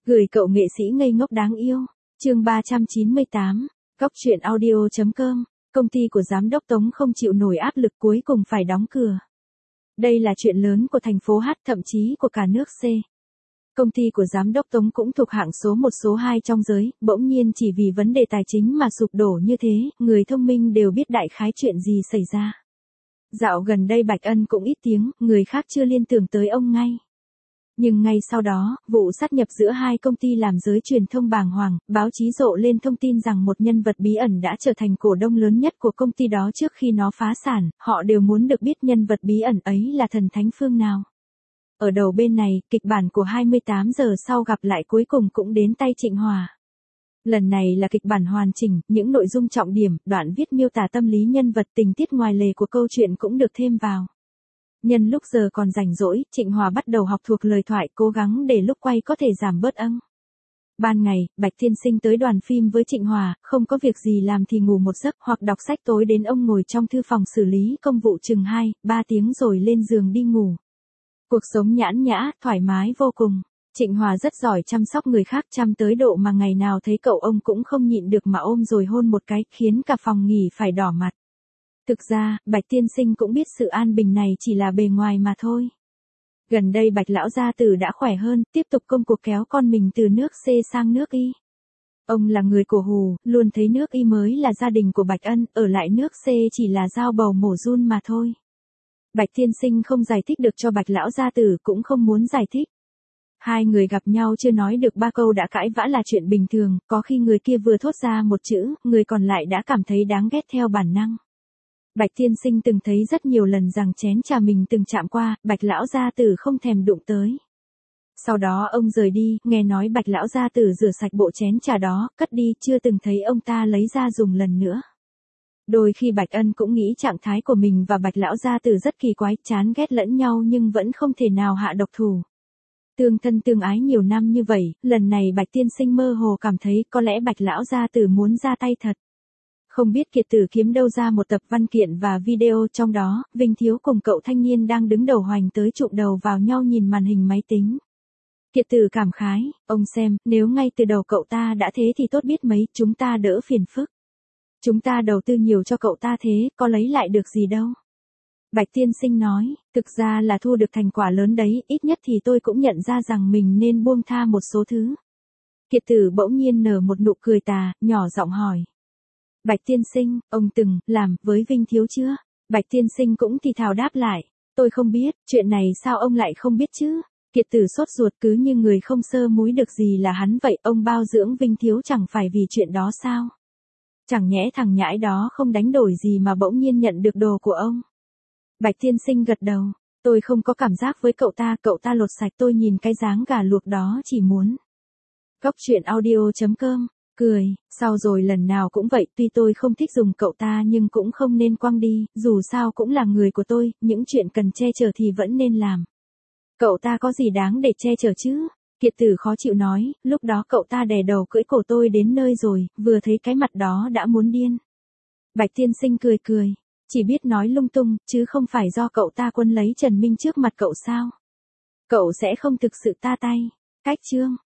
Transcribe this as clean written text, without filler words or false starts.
Gửi cậu nghệ sĩ ngây ngốc đáng yêu. Chương 398. Cóc truyện audio.com. Công ty của giám đốc Tống không chịu nổi áp lực cuối cùng phải đóng cửa. Đây là chuyện lớn của thành phố H, thậm chí của cả nước C. Công ty của giám đốc Tống cũng thuộc hạng số 1 số 2 trong giới, bỗng nhiên chỉ vì vấn đề tài chính mà sụp đổ như thế, người thông minh đều biết đại khái chuyện gì xảy ra. Dạo gần đây Bạch Ân cũng ít tiếng, người khác chưa liên tưởng tới ông ngay. Nhưng ngay sau đó, vụ sát nhập giữa hai công ty làm giới truyền thông bàng hoàng, báo chí rộ lên thông tin rằng một nhân vật bí ẩn đã trở thành cổ đông lớn nhất của công ty đó trước khi nó phá sản, họ đều muốn được biết nhân vật bí ẩn ấy là thần thánh phương nào. Ở đầu bên này, kịch bản của 28 giờ sau gặp lại cuối cùng cũng đến tay Trịnh Hòa. Lần này là kịch bản hoàn chỉnh, những nội dung trọng điểm, đoạn viết miêu tả tâm lý nhân vật, tình tiết ngoài lề của câu chuyện cũng được thêm vào. Nhân lúc giờ còn rảnh rỗi, Trịnh Hòa bắt đầu học thuộc lời thoại, cố gắng để lúc quay có thể giảm bớt âng. Ban ngày, Bạch Tiên Sinh tới đoàn phim với Trịnh Hòa, không có việc gì làm thì ngủ một giấc hoặc đọc sách, tối đến ông ngồi trong thư phòng xử lý công vụ chừng 2-3 tiếng rồi lên giường đi ngủ. Cuộc sống nhãn nhã, thoải mái vô cùng. Trịnh Hòa rất giỏi chăm sóc người khác, chăm tới độ mà ngày nào thấy cậu ông cũng không nhịn được mà ôm rồi hôn một cái, khiến cả phòng nghỉ phải đỏ mặt. Thực ra, Bạch Tiên Sinh cũng biết sự an bình này chỉ là bề ngoài mà thôi. Gần đây Bạch Lão Gia Tử đã khỏe hơn, tiếp tục công cuộc kéo con mình từ nước C sang nước Y. Ông là người cổ hù, luôn thấy nước Y mới là gia đình của Bạch Ân, ở lại nước C chỉ là dao bầu mổ giun mà thôi. Bạch Tiên Sinh không giải thích được cho Bạch Lão Gia Tử, cũng không muốn giải thích. Hai người gặp nhau chưa nói được 3 câu đã cãi vã là chuyện bình thường, có khi người kia vừa thốt ra một chữ, người còn lại đã cảm thấy đáng ghét theo bản năng. Bạch Tiên Sinh từng thấy rất nhiều lần rằng chén trà mình từng chạm qua, Bạch Lão Gia Tử không thèm đụng tới. Sau đó ông rời đi, nghe nói Bạch Lão Gia Tử rửa sạch bộ chén trà đó, cất đi, chưa từng thấy ông ta lấy ra dùng lần nữa. Đôi khi Bạch Ân cũng nghĩ trạng thái của mình và Bạch Lão Gia Tử rất kỳ quái, chán ghét lẫn nhau nhưng vẫn không thể nào hạ độc thủ. Tương thân tương ái nhiều năm như vậy, lần này Bạch Tiên Sinh mơ hồ cảm thấy có lẽ Bạch Lão Gia Tử muốn ra tay thật. Không biết Kiệt Tử kiếm đâu ra một tập văn kiện và video, trong đó, Vinh Thiếu cùng cậu thanh niên đang đứng đầu hoành tới chụm đầu vào nhau nhìn màn hình máy tính. Kiệt Tử cảm khái, ông xem, nếu ngay từ đầu cậu ta đã thế thì tốt biết mấy, chúng ta đỡ phiền phức. Chúng ta đầu tư nhiều cho cậu ta thế, có lấy lại được gì đâu. Bạch Tiên Sinh nói, thực ra là thu được thành quả lớn đấy, ít nhất thì tôi cũng nhận ra rằng mình nên buông tha một số thứ. Kiệt Tử bỗng nhiên nở một nụ cười tà, nhỏ giọng hỏi. Bạch Tiên Sinh, ông từng làm với Vinh Thiếu chưa? Bạch Tiên Sinh cũng thì thào đáp lại, tôi không biết, chuyện này sao ông lại không biết chứ? Kiệt Tử sốt ruột, cứ như người không sơ múi được gì là hắn vậy, ông bao dưỡng Vinh Thiếu chẳng phải vì chuyện đó sao? Chẳng nhẽ thằng nhãi đó không đánh đổi gì mà bỗng nhiên nhận được đồ của ông? Bạch Tiên Sinh gật đầu, tôi không có cảm giác với cậu ta lột sạch tôi, nhìn cái dáng gà luộc đó chỉ muốn. Cóc truyện audio.com. Cười, sau rồi lần nào cũng vậy, tuy tôi không thích dùng cậu ta nhưng cũng không nên quăng đi, dù sao cũng là người của tôi, những chuyện cần che chở thì vẫn nên làm. Cậu ta có gì đáng để che chở chứ? Kiệt Tử khó chịu nói, lúc đó cậu ta đè đầu cưỡi cổ tôi đến nơi rồi, vừa thấy cái mặt đó đã muốn điên. Bạch Tiên Sinh cười cười, chỉ biết nói lung tung, chứ không phải do cậu ta quấn lấy Trần Minh trước mặt cậu sao? Cậu sẽ không thực sự ta tay. Cách chương.